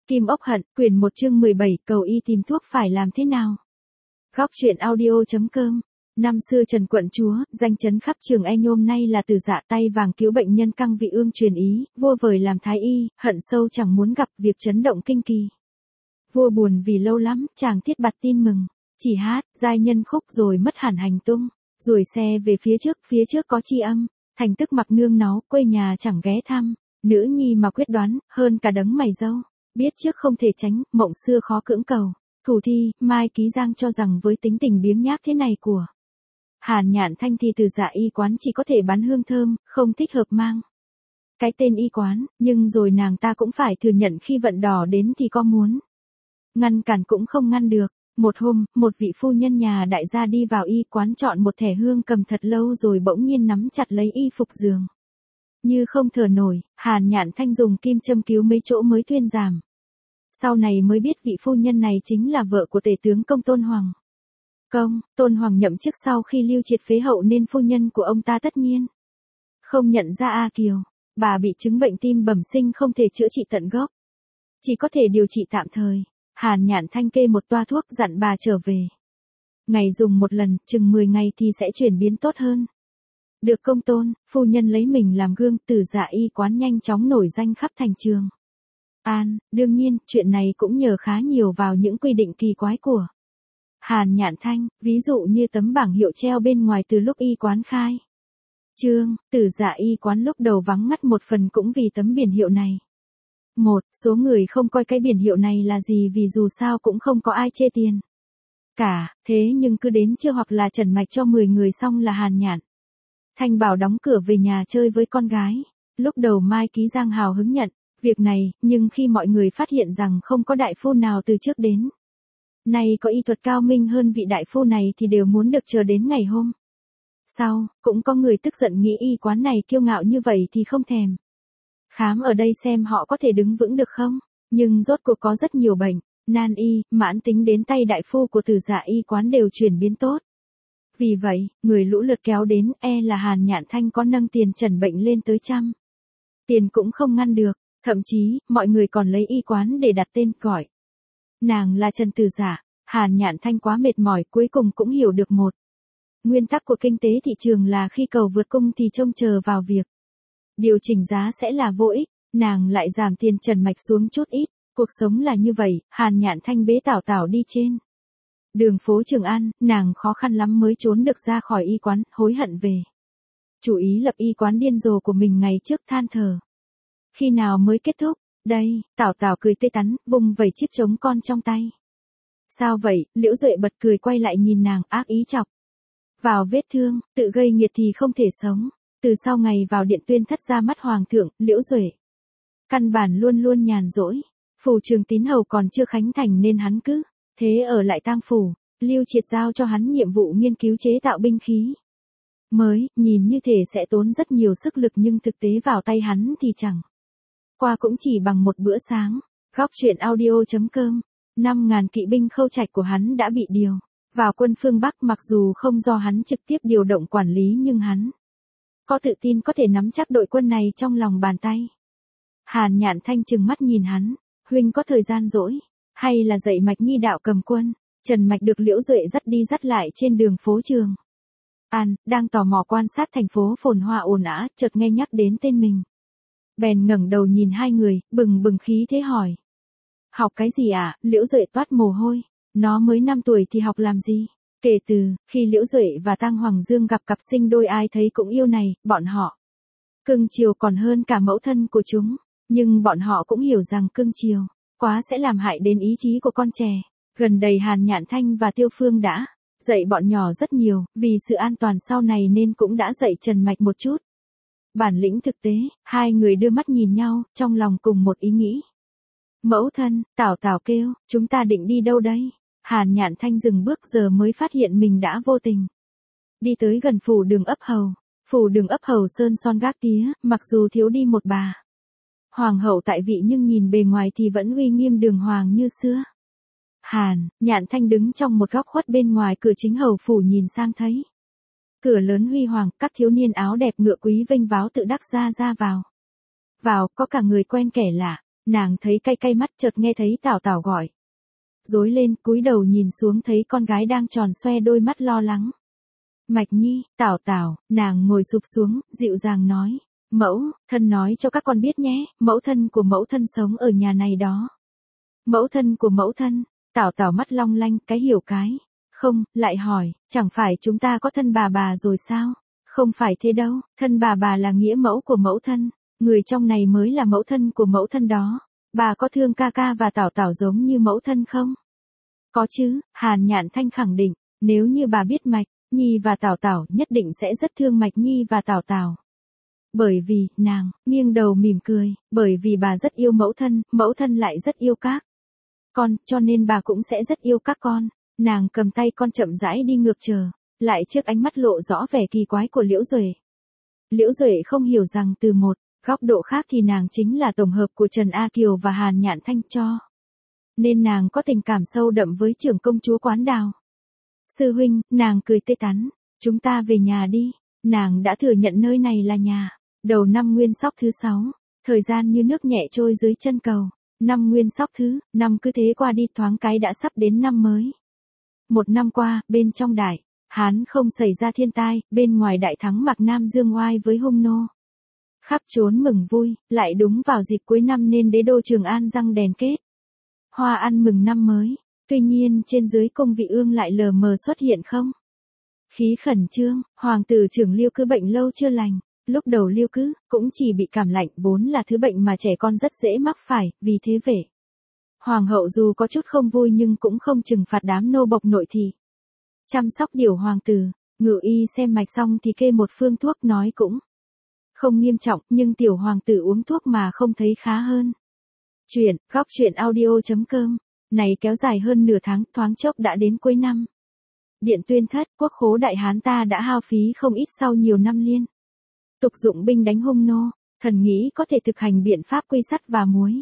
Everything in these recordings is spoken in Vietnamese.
Kim ốc hận, quyển 1 chương 17, cầu y tìm thuốc phải làm thế nào? Góc truyện audio.com. Năm xưa Trần quận chúa, danh chấn khắp Trường Anh hôm nay là Từ Dạ tay vàng cứu bệnh nhân căng vị ương truyền ý, vua vời làm thái y, hận sâu chẳng muốn gặp việc chấn động kinh kỳ. Vua buồn vì lâu lắm, chàng thiết bặt tin mừng, chỉ hát, giai nhân khúc rồi mất hẳn hành tung, rồi xe về phía trước có chi âm, thành tức mặc nương náu, quê nhà chẳng ghé thăm, nữ nhi mà quyết đoán, hơn cả đấng mày râu. Biết trước không thể tránh, mộng xưa khó cưỡng cầu. Thủ thi, Mai Ký Giang cho rằng với tính tình biếng nhác thế này của Hàn Nhạn Thanh thì Từ Dạ y quán chỉ có thể bán hương thơm, không thích hợp mang cái tên y quán, nhưng rồi nàng ta cũng phải thừa nhận khi vận đỏ đến thì có muốn ngăn cản cũng không ngăn được. Một hôm, một vị phu nhân nhà đại gia đi vào y quán chọn một thẻ hương cầm thật lâu rồi bỗng nhiên nắm chặt lấy y phục giường. Như không thở nổi, Hàn Nhạn Thanh dùng kim châm cứu mấy chỗ mới thuyên giảm. Sau này mới biết vị phu nhân này chính là vợ của tể tướng công Tôn Hoàng. Tôn Hoàng nhậm chức sau khi Lưu Triệt phế hậu nên phu nhân của ông ta tất nhiên không nhận ra A Kiều. Bà bị chứng bệnh tim bẩm sinh không thể chữa trị tận gốc, chỉ có thể điều trị tạm thời. Hàn Nhạn Thanh kê một toa thuốc dặn bà trở về. Ngày dùng một lần, chừng 10 ngày thì sẽ chuyển biến tốt hơn. Được công Tôn, phu nhân lấy mình làm gương, Từ Dạ y quán nhanh chóng nổi danh khắp thành Trường An. Đương nhiên, chuyện này cũng nhờ khá nhiều vào những quy định kỳ quái của Hàn Nhạn Thanh, ví dụ như tấm bảng hiệu treo bên ngoài từ lúc y quán khai trương. Từ Dạ y quán lúc đầu vắng ngắt một phần cũng vì tấm biển hiệu này. Một số người không coi cái biển hiệu này là gì vì dù sao cũng không có ai chê tiền cả, thế nhưng cứ đến trưa hoặc là trần mạch cho 10 người xong là Hàn Nhạn Thanh bảo đóng cửa về nhà chơi với con gái. Lúc đầu Mai Ký Giang hào hứng nhận việc này, nhưng khi mọi người phát hiện rằng không có đại phu nào từ trước đến nay có y thuật cao minh hơn vị đại phu này thì đều muốn được chờ đến ngày hôm sau. Cũng có người tức giận nghĩ y quán này kiêu ngạo như vậy thì không thèm khám ở đây xem họ có thể đứng vững được không. Nhưng rốt cuộc có rất nhiều bệnh nan y, mãn tính đến tay đại phu của Từ Dạ y quán đều chuyển biến tốt. Vì vậy, người lũ lượt kéo đến, là Hàn Nhạn Thanh có nâng tiền trần bệnh lên tới trăm. Tiền cũng không ngăn được, thậm chí, mọi người còn lấy y quán để đặt tên gọi nàng là Trần Từ Dạ. Hàn Nhạn Thanh quá mệt mỏi cuối cùng cũng hiểu được một nguyên tắc của kinh tế thị trường là khi cầu vượt cung thì trông chờ vào việc điều chỉnh giá sẽ là vô ích. Nàng lại giảm tiền trần mạch xuống chút ít. Cuộc sống là như vậy. Hàn Nhạn Thanh bế tảo tảo đi trên đường phố Trường An, nàng khó khăn lắm mới trốn được ra khỏi y quán, hối hận về chủ ý lập y quán điên rồ của mình ngày trước, than thở khi nào mới kết thúc đây. Tảo tảo cười tê tắn, vung vẩy chiếc trống con trong tay. Sao vậy? Liễu Duệ bật cười quay lại nhìn nàng, ác ý chọc vào vết thương, tự gây nghiệt thì không thể sống. Từ sau ngày vào điện tuyên thất ra mắt hoàng thượng, Liễu Duệ căn bản luôn luôn nhàn rỗi. Phủ Trường Tín hầu còn chưa khánh thành nên hắn cứ thế ở lại tang phủ. Lưu Triệt giao cho hắn nhiệm vụ nghiên cứu chế tạo binh khí mới, nhìn như thể sẽ tốn rất nhiều sức lực nhưng thực tế vào tay hắn thì chẳng qua cũng chỉ bằng một bữa sáng. Góc truyện audio.com. 5.000 kỵ binh Khâu Trạch của hắn đã bị điều vào quân phương Bắc, mặc dù không do hắn trực tiếp điều động quản lý nhưng hắn có tự tin có thể nắm chắc đội quân này trong lòng bàn tay. Hàn Nhạn Thanh trừng mắt nhìn hắn, huynh có thời gian rỗi, hay là dạy Mạch Nhi đạo cầm quân? Trần Mạch được Liễu Duệ dắt đi dắt lại trên đường phố Trường An, đang tò mò quan sát thành phố phồn hoa ồn ào, chợt nghe nhắc đến tên mình. Bèn ngẩng đầu nhìn hai người, bừng bừng khí thế hỏi. Học cái gì ạ? Liễu Duệ toát mồ hôi, nó mới 5 tuổi thì học làm gì? Kể từ khi Liễu Duệ và Tang Hoàng Dương gặp cặp sinh đôi ai thấy cũng yêu này, bọn họ cưng chiều còn hơn cả mẫu thân của chúng. Nhưng bọn họ cũng hiểu rằng cưng chiều quá sẽ làm hại đến ý chí của con trẻ. Gần đây Hàn Nhạn Thanh và Tiêu Phương đã dạy bọn nhỏ rất nhiều, vì sự an toàn sau này nên cũng đã dạy Trần Mạch một chút bản lĩnh thực tế. Hai người đưa mắt nhìn nhau, trong lòng cùng một ý nghĩ. Mẫu thân, Tảo Tảo kêu, chúng ta định đi đâu đây? Hàn Nhạn Thanh dừng bước, giờ mới phát hiện mình đã vô tình đi tới gần phủ Đường Ấp Hầu. Phủ Đường Ấp Hầu sơn son gác tía, mặc dù thiếu đi một bà hoàng hậu tại vị nhưng nhìn bề ngoài thì vẫn uy nghiêm đường hoàng như xưa. Hàn Nhạn Thanh đứng trong một góc khuất bên ngoài cửa chính hầu phủ, nhìn sang thấy cửa lớn huy hoàng, các thiếu niên áo đẹp ngựa quý vênh váo tự đắc ra vào. Có cả người quen kẻ lạ. Nàng thấy cay cay mắt, chợt nghe thấy Tảo Tảo gọi. Rối lên, cúi đầu nhìn xuống thấy con gái đang tròn xoe đôi mắt lo lắng. Mạch Nhi, Tảo Tảo, nàng ngồi sụp xuống, dịu dàng nói. Mẫu thân nói cho các con biết nhé, mẫu thân của mẫu thân sống ở nhà này đó. Mẫu thân của mẫu thân, Tảo Tảo mắt long lanh, cái hiểu cái. Không, lại hỏi, chẳng phải chúng ta có thân bà rồi sao? Không phải thế đâu, thân bà là nghĩa mẫu của mẫu thân. Người trong này mới là mẫu thân của mẫu thân đó. Bà có thương ca ca và Tảo Tảo giống như mẫu thân không? Có chứ, Hàn Nhạn Thanh khẳng định, nếu như bà biết Mạch Nhi và Tảo Tảo nhất định sẽ rất thương Mạch Nhi và Tảo Tảo. Bởi vì, nàng, nghiêng đầu mỉm cười, bởi vì bà rất yêu mẫu thân lại rất yêu các con, cho nên bà cũng sẽ rất yêu các con. Nàng cầm tay con chậm rãi đi ngược trở lại trước ánh mắt lộ rõ vẻ kỳ quái của Liễu Duệ. Liễu Duệ không hiểu rằng từ một góc độ khác thì nàng chính là tổng hợp của Trần A Kiều và Hàn Nhạn Thanh cho. Nên nàng có tình cảm sâu đậm với trưởng công chúa Quán Đào. Sư huynh, nàng cười tê tắn, chúng ta về nhà đi. Nàng đã thừa nhận nơi này là nhà. Đầu năm Nguyên Sóc thứ 6, thời gian như nước nhẹ trôi dưới chân cầu. Năm Nguyên Sóc thứ 5 cứ thế qua đi, thoáng cái đã sắp đến năm mới. Một năm qua, bên trong Đại Hán không xảy ra thiên tai, bên ngoài đại thắng Mạc Nam dương oai với hung nô. Khắp trốn mừng vui, lại đúng vào dịp cuối năm nên đế đô Trường An răng đèn kết. Hoa ăn mừng năm mới, tuy nhiên trên dưới cung vị ương lại lờ mờ xuất hiện không. Khí khẩn trương, hoàng tử trưởng Liêu Cứ bệnh lâu chưa lành. Lúc đầu Liêu Cứ cũng chỉ bị cảm lạnh, vốn là thứ bệnh mà trẻ con rất dễ mắc phải, vì thế vệ hoàng hậu dù có chút không vui nhưng cũng không trừng phạt đám nô bộc nội thị. Chăm sóc điều hoàng tử, ngự y xem mạch xong thì kê một phương thuốc, nói cũng không nghiêm trọng, nhưng tiểu hoàng tử uống thuốc mà không thấy khá hơn. Góc truyện audio.com này kéo dài hơn nửa tháng, thoáng chốc đã đến cuối năm. Điện Tuyên Thất, quốc khố Đại Hán ta đã hao phí không ít sau nhiều năm liên tục dụng binh đánh hung nô, thần nghĩ có thể thực hành biện pháp quy sắt và muối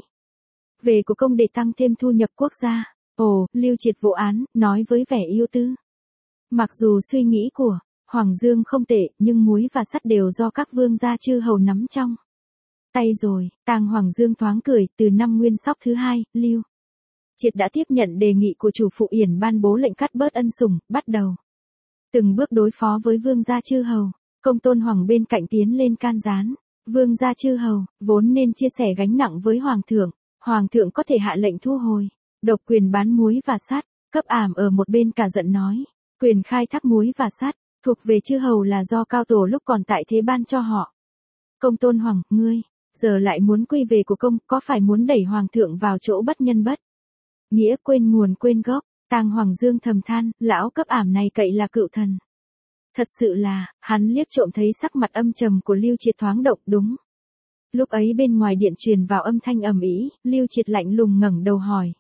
về của công để tăng thêm thu nhập quốc gia. Ồ, Lưu Triệt vụ án, nói với vẻ yêu tư. Mặc dù suy nghĩ của Hoàng Dương không tệ, nhưng muối và sắt đều do các vương gia chư hầu nắm trong tay rồi. Tàng Hoàng Dương thoáng cười, từ năm Nguyên Sóc thứ 2, Lưu Triệt đã tiếp nhận đề nghị của chủ phụ Yển ban bố lệnh cắt bớt ân sủng, bắt đầu từng bước đối phó với vương gia chư hầu. Công Tôn Hoàng bên cạnh tiến lên can gián. Vương gia chư hầu, vốn nên chia sẻ gánh nặng với Hoàng thượng. Hoàng thượng có thể hạ lệnh thu hồi độc quyền bán muối và sắt. Cấp Ảm ở một bên cả giận nói, quyền khai thác muối và sắt thuộc về chư hầu là do cao tổ lúc còn tại thế ban cho họ. Công Tôn Hoàng, ngươi giờ lại muốn quy về của công, có phải muốn đẩy Hoàng thượng vào chỗ bất nhân bất nghĩa, quên nguồn quên gốc? Tàng Hoàng Dương thầm than, lão Cấp Ảm này cậy là cựu thần. Thật sự là, hắn liếc trộm thấy sắc mặt âm trầm của Lưu Triệt thoáng động. Đúng lúc ấy bên ngoài điện truyền vào âm thanh ầm ĩ, Lưu Triệt lạnh lùng ngẩng đầu hỏi,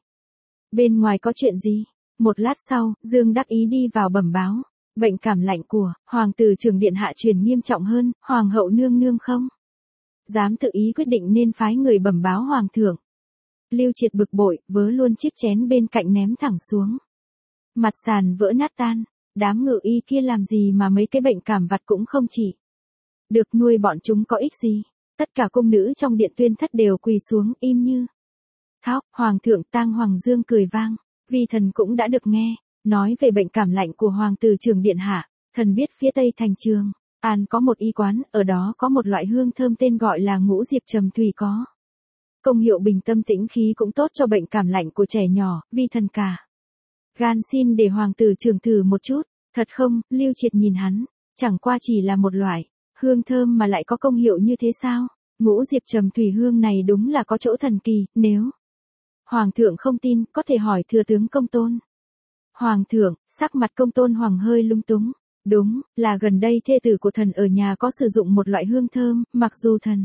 bên ngoài có chuyện gì? Một lát sau, Dương Đắc Ý đi vào bẩm báo, bệnh cảm lạnh của hoàng tử trưởng điện hạ truyền nghiêm trọng hơn, hoàng hậu nương nương không dám tự ý quyết định nên phái người bẩm báo hoàng thượng. Lưu Triệt bực bội, vớ luôn chiếc chén bên cạnh ném thẳng xuống mặt sàn, vỡ nát tan. Đám ngự y kia làm gì mà mấy cái bệnh cảm vặt cũng không chỉ được nuôi bọn chúng có ích gì. Tất cả cung nữ trong điện Tuyên Thất đều quỳ xuống im như thóc. Hoàng thượng. Tang Hoàng Dương cười vang, vì thần cũng đã được nghe nói về bệnh cảm lạnh của hoàng tử trưởng điện hạ. Thần biết phía tây thành Trường An có một y quán, ở đó có một loại hương thơm tên gọi là ngũ diệp trầm thủy, có công hiệu bình tâm tĩnh khí, cũng tốt cho bệnh cảm lạnh của trẻ nhỏ. Vi thần cả gan xin để hoàng tử trưởng thử một chút. Thật không? Lưu Triệt nhìn hắn, chẳng qua chỉ là một loại hương thơm mà lại có công hiệu như thế sao? Ngũ diệp trầm thủy hương này đúng là có chỗ thần kỳ, nếu hoàng thượng không tin, có thể hỏi thừa tướng Công Tôn Hoàng thượng. Sắc mặt Công Tôn Hoàng hơi lung túng. Đúng là gần đây thê tử của thần ở nhà có sử dụng một loại hương thơm, mặc dù thần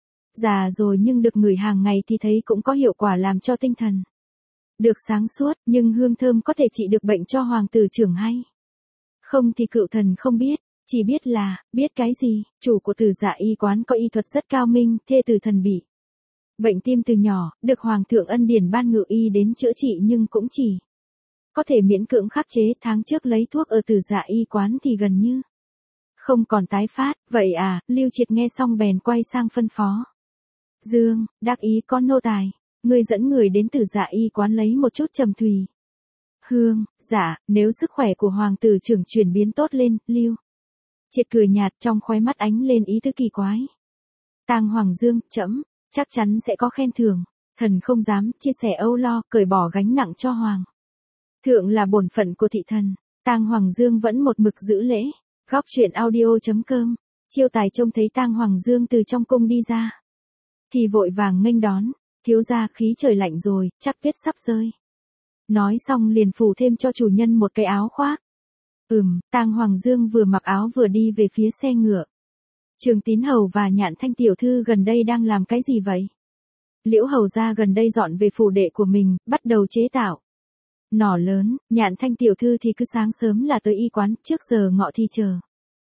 già rồi nhưng được ngửi hàng ngày thì thấy cũng có hiệu quả làm cho tinh thần được sáng suốt. Nhưng hương thơm có thể trị được bệnh cho hoàng tử trưởng hay không thì cựu thần không biết. Chỉ biết là, biết cái gì, chủ của Tử Dạ y quán có y thuật rất cao minh, thê tử thần bị bệnh tim từ nhỏ, được hoàng thượng ân điển ban ngự y đến chữa trị nhưng cũng chỉ có thể miễn cưỡng khắc chế. Tháng trước lấy thuốc ở Tử Dạ y quán thì gần như không còn tái phát. Vậy à? Lưu Triệt nghe xong bèn quay sang phân phó Dương Đắc Ý, có nô tài ngươi dẫn người đến Tử Dạ y quán lấy một chút trầm thủy. Hương, dạ, nếu sức khỏe của hoàng tử trưởng chuyển biến tốt lên, Lưu Triệt cười nhạt, trong khóe mắt ánh lên ý tứ kỳ quái. Tang Hoàng Dương, trẫm chắc chắn sẽ có khen thưởng, thần không dám chia sẻ âu lo, cởi bỏ gánh nặng cho hoàng thượng là bổn phận của thị thần. Tang Hoàng Dương vẫn một mực giữ lễ. Góc truyện audio.com. Chiêu Tài trông thấy Tang Hoàng Dương từ trong cung đi ra, thì vội vàng nghênh đón, thiếu gia, khí trời lạnh rồi, chắc tuyết sắp rơi. Nói xong liền phủ thêm cho chủ nhân một cái áo khoác. Tang Hoàng Dương vừa mặc áo vừa đi về phía xe ngựa. Trường Tín Hầu và Nhạn Thanh tiểu thư gần đây đang làm cái gì vậy? Liễu hầu gia gần đây dọn về phủ đệ của mình, bắt đầu chế tạo nỏ lớn. Nhạn Thanh tiểu thư thì cứ sáng sớm là tới y quán, trước giờ ngọ thì chờ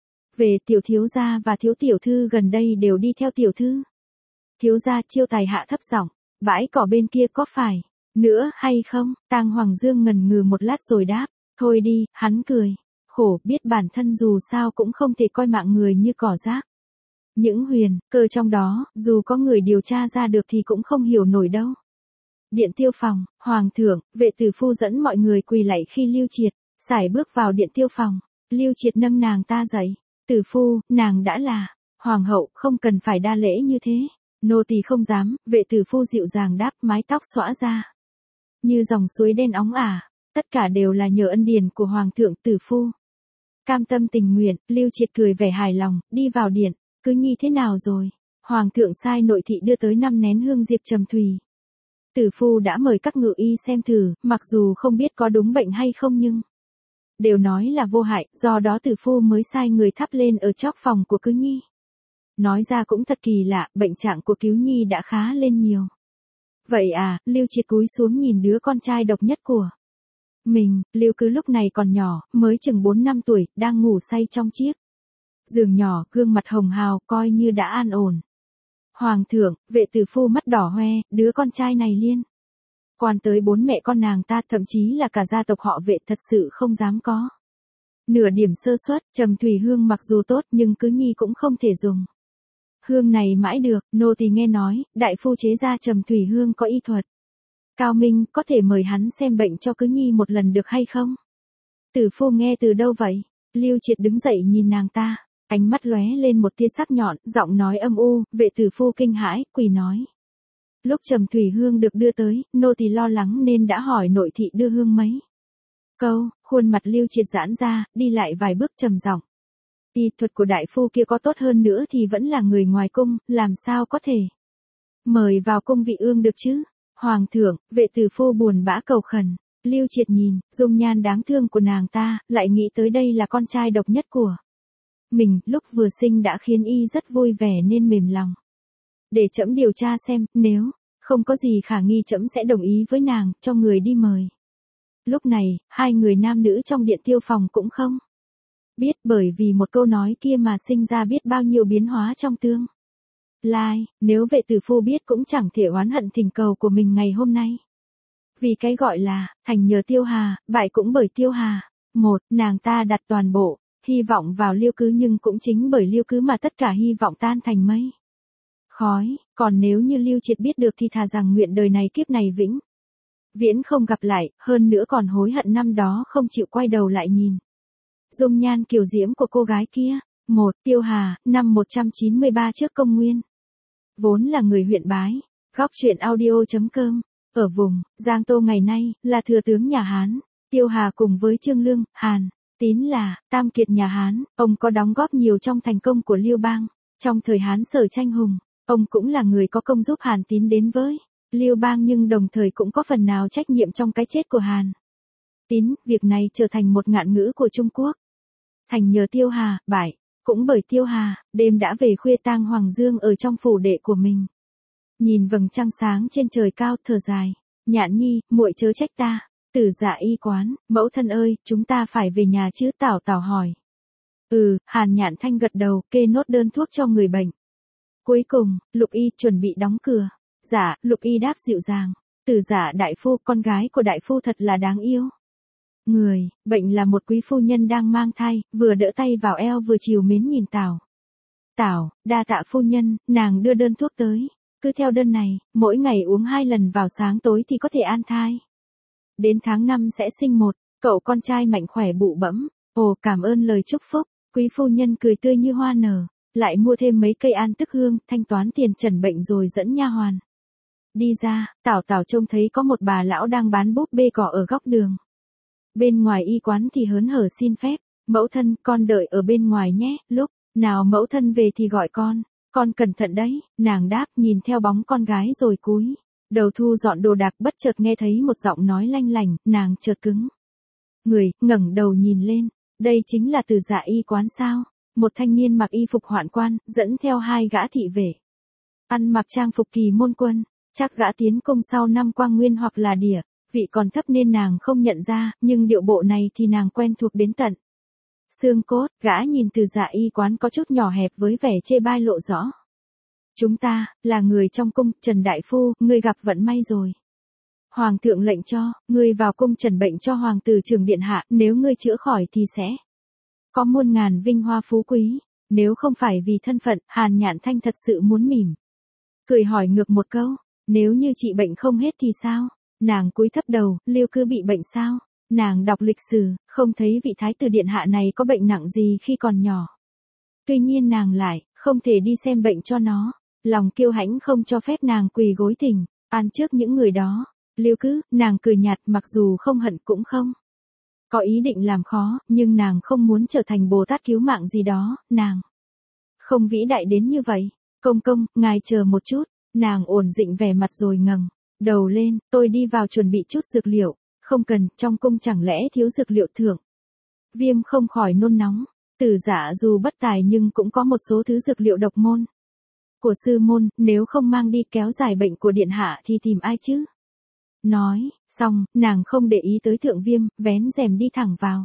về. Tiểu thiếu gia và thiếu tiểu thư gần đây đều đi theo tiểu thư. Thiếu gia, Chiêu Tài hạ thấp giọng, bãi cỏ bên kia có phải nữa hay không? Tang Hoàng Dương ngần ngừ một lát rồi đáp, thôi đi. Hắn cười khổ, biết bản thân dù sao cũng không thể coi mạng người như cỏ rác. Những huyền cơ trong đó, dù có người điều tra ra được thì cũng không hiểu nổi đâu. Điện Tiêu phòng, Hoàng thượng, vệ tử phu dẫn mọi người quỳ lạy khi Lưu Triệt sải bước vào Điện Tiêu phòng. Lưu Triệt nâng nàng ta dậy. Tử phu, nàng đã là hoàng hậu, không cần phải đa lễ như thế. Nô tỳ không dám. Vệ tử phu dịu dàng đáp, mái tóc xõa ra như dòng suối đen óng ả. Tất cả đều là nhờ ân điển của hoàng thượng. Tử phu cam tâm tình nguyện. Lưu Triệt cười vẻ hài lòng, đi vào điện. Cứ nhi thế nào rồi? Hoàng thượng sai nội thị đưa tới 5 nén hương diệp trầm thủy. Tử phu đã mời các ngự y xem thử, mặc dù không biết có đúng bệnh hay không nhưng đều nói là vô hại, do đó tử phu mới sai người thắp lên ở chóp phòng của Cứ Nhi. Nói ra cũng thật kỳ lạ, bệnh trạng của Cứu Nhi đã khá lên nhiều. Vậy à? Lưu Triệt cúi xuống nhìn đứa con trai độc nhất của mình. Lưu Cứ lúc này còn nhỏ, mới chừng 4 năm tuổi, đang ngủ say trong chiếc giường nhỏ, gương mặt hồng hào, coi như đã an ổn. Hoàng thượng, vệ tử phu mắt đỏ hoe, đứa con trai này liên quan tới 4 mẹ con nàng ta, thậm chí là cả gia tộc họ Vệ, thật sự không dám có nửa điểm sơ suất. Trầm thủy hương mặc dù tốt nhưng Cứ Nhi cũng không thể dùng hương này mãi được. Nô tỳ nghe nói, đại phu chế ra trầm thủy hương có y thuật cao minh, có thể mời hắn xem bệnh cho Cứ Nhi một lần được hay không? Tử phu nghe từ đâu vậy? Lưu Triệt đứng dậy nhìn nàng ta, ánh mắt lóe lên một tia sắc nhọn, giọng nói âm u. Vệ tử phu kinh hãi, quỳ nói, lúc trầm thủy hương được đưa tới, nô tỳ lo lắng nên đã hỏi nội thị đưa hương mấy câu. Khuôn mặt Lưu Triệt giãn ra, đi lại vài bước trầm giọng, y thuật của đại phu kia có tốt hơn nữa thì vẫn là người ngoài cung, làm sao có thể mời vào cung vị ương được chứ? Hoàng thượng, vệ tử phu buồn bã cầu khẩn. Lưu Triệt nhìn dung nhan đáng thương của nàng ta, lại nghĩ tới đây là con trai độc nhất của mình, lúc vừa sinh đã khiến y rất vui vẻ nên mềm lòng. Để trẫm điều tra xem, nếu không có gì khả nghi trẫm sẽ đồng ý với nàng, cho người đi mời. Lúc này, hai người nam nữ trong Điện Tiêu phòng cũng không biết, bởi vì một câu nói kia mà sinh ra biết bao nhiêu biến hóa trong tương lai. Nếu vệ tử phu biết cũng chẳng thể oán hận thỉnh cầu của mình ngày hôm nay. Vì cái gọi là thành nhờ Tiêu Hà, bại cũng bởi Tiêu Hà. Nàng ta đặt toàn bộ hy vọng vào Lưu Cứ, nhưng cũng chính bởi Lưu Cứ mà tất cả hy vọng tan thành mây khói. Còn nếu như Lưu Triệt biết được thì thà rằng nguyện đời này kiếp này vĩnh viễn không gặp lại, hơn nữa còn hối hận năm đó không chịu quay đầu lại nhìn dung nhan kiều diễm của cô gái kia. Tiêu Hà, năm 193 trước công nguyên, vốn là người huyện Bái. Góc truyện audio.com. Ở vùng Giang Tô ngày nay, là thừa tướng nhà Hán. Tiêu Hà cùng với Trương Lương, Hàn Tín là tam kiệt nhà Hán. Ông có đóng góp nhiều trong thành công của Liêu Bang. Trong thời Hán Sở tranh hùng, ông cũng là người có công giúp Hàn Tín đến với Liêu Bang, nhưng đồng thời cũng có phần nào trách nhiệm trong cái chết của Hàn Tín. Việc này trở thành một ngạn ngữ của Trung Quốc. Thành nhờ Tiêu Hà, bại cũng bởi Tiêu Hà. Đêm đã về khuya, Tang Hoàng Dương ở trong phủ đệ của mình, nhìn vầng trăng sáng trên trời cao, thở dài. Nhạn nhi, muội chớ trách ta. Tử Dạ y quán, mẫu thân ơi, chúng ta phải về nhà chứ? Tảo Tảo hỏi. Hàn Nhạn Thanh gật đầu, kê nốt đơn thuốc cho người bệnh. Cuối cùng, Lục y chuẩn bị đóng cửa. Dạ, Lục y đáp dịu dàng. Tử Dạ đại phu, con gái của đại phu thật là đáng yêu. Người bệnh là một quý phu nhân đang mang thai, vừa đỡ tay vào eo vừa chiều mến nhìn Tảo. Đa tạ phu nhân. Nàng đưa đơn thuốc tới. Cứ theo đơn này, mỗi ngày uống 2 lần vào sáng tối thì có thể an thai. Đến tháng 5 sẽ sinh một, cậu con trai mạnh khỏe bụ bẫm. Ồ, cảm ơn lời chúc phúc. Quý phu nhân cười tươi như hoa nở, lại mua thêm mấy cây an tức hương, thanh toán tiền trần bệnh rồi dẫn nha hoàn. Đi ra, Tảo Tảo trông thấy có một bà lão đang bán búp bê cỏ ở góc đường. Bên ngoài y quán thì hớn hở xin phép, mẫu thân, con đợi ở bên ngoài nhé, lúc nào mẫu thân về thì gọi con cẩn thận đấy, nàng đáp nhìn theo bóng con gái rồi cúi đầu thu dọn đồ đạc, bất chợt nghe thấy một giọng nói lanh lảnh, nàng chợt cứng người, ngẩng đầu nhìn lên, đây chính là Từ Dạ y quán sao? Một thanh niên mặc y phục hoạn quan, dẫn theo 2 gã thị vệ. Ăn mặc trang phục kỳ môn quân, chắc gã tiến công sau năm Quang Nguyên hoặc là Đỉa, vị còn thấp nên nàng không nhận ra, nhưng điệu bộ này thì nàng quen thuộc đến tận xương cốt. Gã nhìn Từ Dạ y quán có chút nhỏ hẹp với vẻ chê bai lộ rõ. Chúng ta, là người trong cung, Trần Đại Phu, ngươi gặp vận may rồi. Hoàng thượng lệnh cho, ngươi vào cung trần bệnh cho hoàng tử Trường điện hạ, nếu ngươi chữa khỏi thì sẽ có muôn ngàn vinh hoa phú quý. Nếu không phải vì thân phận, Hàn Nhạn Thanh thật sự muốn mỉm cười hỏi ngược một câu, nếu như trị bệnh không hết thì sao? Nàng cúi thấp đầu, Liêu Cư bị bệnh sao? Nàng đọc lịch sử, không thấy vị thái tử điện hạ này có bệnh nặng gì khi còn nhỏ. Tuy nhiên nàng lại không thể đi xem bệnh cho nó, lòng kiêu hãnh không cho phép nàng quỳ gối thỉnh an trước những người đó. Liêu Cư, nàng cười nhạt, mặc dù không hận cũng không có ý định làm khó, nhưng nàng không muốn trở thành Bồ Tát cứu mạng gì đó, nàng không vĩ đại đến như vậy. Công công, ngài chờ một chút, nàng ổn định vẻ mặt rồi ngẩng đầu lên, tôi đi vào chuẩn bị chút dược liệu. Không cần, trong cung chẳng lẽ thiếu dược liệu thưởng. Viêm không khỏi nôn nóng, Từ Dạ dù bất tài nhưng cũng có một số thứ dược liệu độc môn của sư môn, nếu không mang đi kéo dài bệnh của điện hạ thì tìm ai chứ? Nói, xong, nàng không để ý tới Thượng Viêm, vén rèm đi thẳng vào.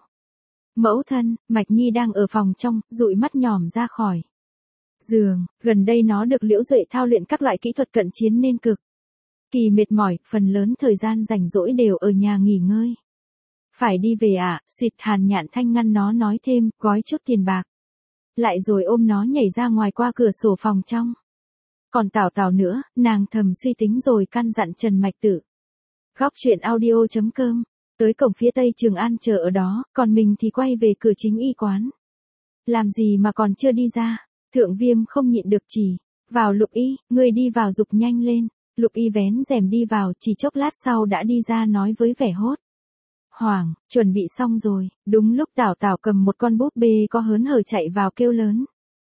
Mẫu thân, Mạch Nhi đang ở phòng trong, dụi mắt nhòm ra khỏi giường, gần đây nó được Liễu Duệ thao luyện các loại kỹ thuật cận chiến nên cực kỳ mệt mỏi, phần lớn thời gian rảnh rỗi đều ở nhà nghỉ ngơi. Phải đi về à? Xịt, Hàn Nhạn Thanh ngăn nó nói thêm, gói chút tiền bạc lại rồi ôm nó nhảy ra ngoài qua cửa sổ phòng trong. Còn Tảo Tảo nữa, nàng thầm suy tính rồi căn dặn Trần Mạch Tử. Góc truyện audio.com, tới cổng phía tây Trường An chờ ở đó, còn mình thì quay về cửa chính y quán. Làm gì mà còn chưa đi ra? Thượng Viêm không nhịn được chỉ vào Lục Y, ngươi đi vào giục nhanh lên. Lục Y vén rèm đi vào, chỉ chốc lát sau đã đi ra nói với vẻ hốt hoảng, chuẩn bị xong rồi. Đúng lúc Tảo Tảo cầm một con búp bê có hớn hở chạy vào kêu lớn.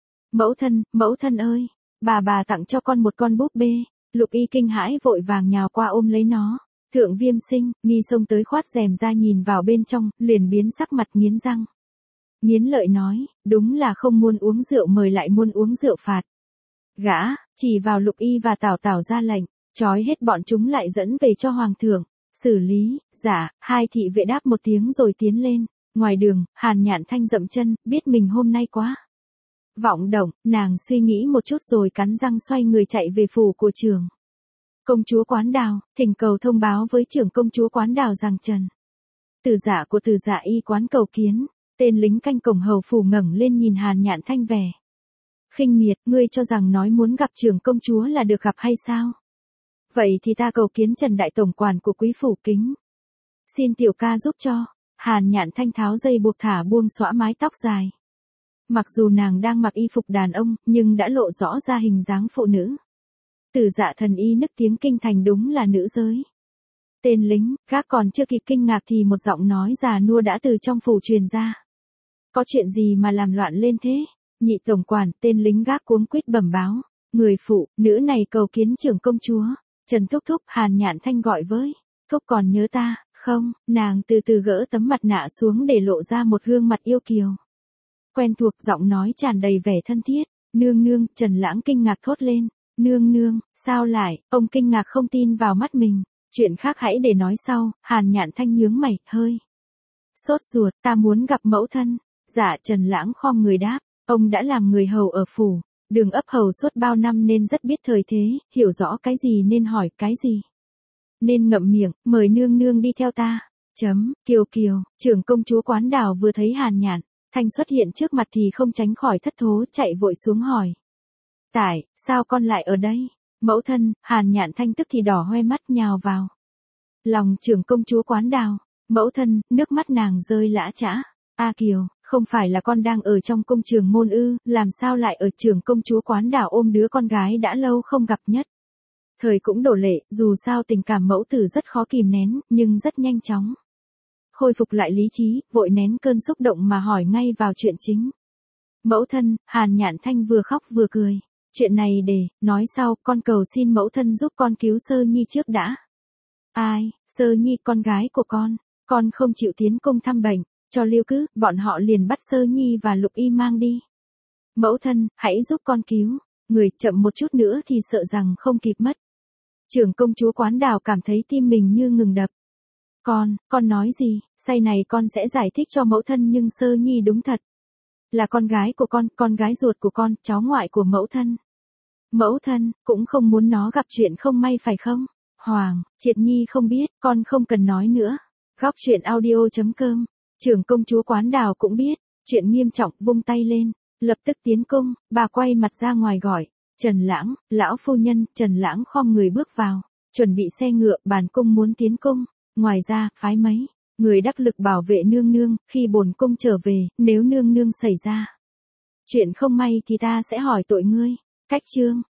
Mẫu thân ơi, bà tặng cho con một con búp bê. Lục Y kinh hãi vội vàng nhào qua ôm lấy nó. Thượng Viêm sinh, nghi xông tới khoát rèm ra nhìn vào bên trong, liền biến sắc mặt nghiến răng nghiến lợi nói, đúng là không muốn uống rượu mời lại muốn uống rượu phạt. Gã, chỉ vào Lục Y và Tảo Tảo ra lệnh, trói hết bọn chúng lại dẫn về cho hoàng thượng, xử lý. Dạ, 2 thị vệ đáp một tiếng rồi tiến lên. Ngoài đường, Hàn Nhạn Thanh dậm chân, biết mình hôm nay quá vọng động, nàng suy nghĩ một chút rồi cắn răng xoay người chạy về phủ của trưởng công chúa Quán Đào, thỉnh cầu thông báo với trưởng công chúa Quán Đào rằng Trần Tử Dạ của Từ Dạ y quán cầu kiến. Tên lính canh cổng hầu phủ ngẩng lên nhìn Hàn Nhạn Thanh vẻ khinh miệt, ngươi cho rằng nói muốn gặp trưởng công chúa là được gặp hay sao? Vậy thì ta cầu kiến Trần đại tổng quản của quý phủ kính xin tiểu ca giúp cho. Hàn Nhạn Thanh tháo dây buộc thả buông xõa mái tóc dài. Mặc dù nàng đang mặc y phục đàn ông, nhưng đã lộ rõ ra hình dáng phụ nữ. Từ Dạ thần y nức tiếng kinh thành, đúng là nữ giới. Tên lính, gác còn chưa kịp kinh ngạc thì một giọng nói già nua đã từ trong phủ truyền ra. Có chuyện gì mà làm loạn lên thế? Nhị tổng quản, tên lính gác cuống quýt bẩm báo. Người phụ nữ này cầu kiến trưởng công chúa. Trần thúc thúc, Hàn Nhạn Thanh gọi với. Thúc còn nhớ ta, không? Nàng từ từ gỡ tấm mặt nạ xuống để lộ ra một gương mặt yêu kiều. Quen thuộc, giọng nói tràn đầy vẻ thân thiết. Nương nương, Trần Lãng kinh ngạc thốt lên. Nương nương, sao lại? Ông kinh ngạc không tin vào mắt mình. Chuyện khác hãy để nói sau. Hàn Nhạn Thanh nhướng mày, hơi sốt ruột, ta muốn gặp mẫu thân. Dạ, Trần Lãng khom người đáp. Ông đã làm người hầu ở phủ Đường ấp hầu suốt bao năm nên rất biết thời thế, hiểu rõ cái gì nên hỏi, cái gì nên ngậm miệng. Mời nương nương đi theo ta. Kiều Kiều, trưởng công chúa Quán Đào vừa thấy Hàn Nhạn Thanh xuất hiện trước mặt thì không tránh khỏi thất thố, chạy vội xuống hỏi. Sao con lại ở đây? Mẫu thân, Hàn Nhạn Thanh tức thì đỏ hoe mắt nhào vào lòng trưởng công chúa Quán Đào. Mẫu thân, nước mắt nàng rơi lã chã. A Kiều, không phải là con đang ở trong cung trường môn ư, làm sao lại ở trưởng công chúa Quán Đào ôm đứa con gái đã lâu không gặp nhất. Thời cũng đổ lệ, dù sao tình cảm mẫu tử rất khó kìm nén, nhưng rất nhanh chóng khôi phục lại lý trí, vội nén cơn xúc động mà hỏi ngay vào chuyện chính. Mẫu thân, Hàn Nhạn Thanh vừa khóc vừa cười. Chuyện này để, nói sau, con cầu xin mẫu thân giúp con cứu Sơ Nhi trước đã. Ai, Sơ Nhi con gái của con không chịu tiến cung thăm bệnh, cho Lưu Cứ, bọn họ liền bắt Sơ Nhi và Lục Y mang đi. Mẫu thân, hãy giúp con cứu, người chậm một chút nữa thì sợ rằng không kịp mất. Trưởng công chúa Quán Đào cảm thấy tim mình như ngừng đập. Con nói gì, say này con sẽ giải thích cho mẫu thân nhưng Sơ Nhi đúng thật là con gái của con gái ruột của con, cháu ngoại của mẫu thân. Mẫu thân, cũng không muốn nó gặp chuyện không may phải không? Hoàng, Triệt Nhi không biết, con không cần nói nữa. Góc truyện audio.com, trưởng công chúa Quán Đào cũng biết, chuyện nghiêm trọng, vung tay lên, lập tức tiến cung, bà quay mặt ra ngoài gọi, Trần Lãng, lão phu nhân. Trần Lãng khom người bước vào, chuẩn bị xe ngựa, bản cung muốn tiến cung, ngoài ra, phái mấy người đắc lực bảo vệ nương nương, khi bổn cung trở về, nếu nương nương xảy ra chuyện không may thì ta sẽ hỏi tội ngươi. Cách chương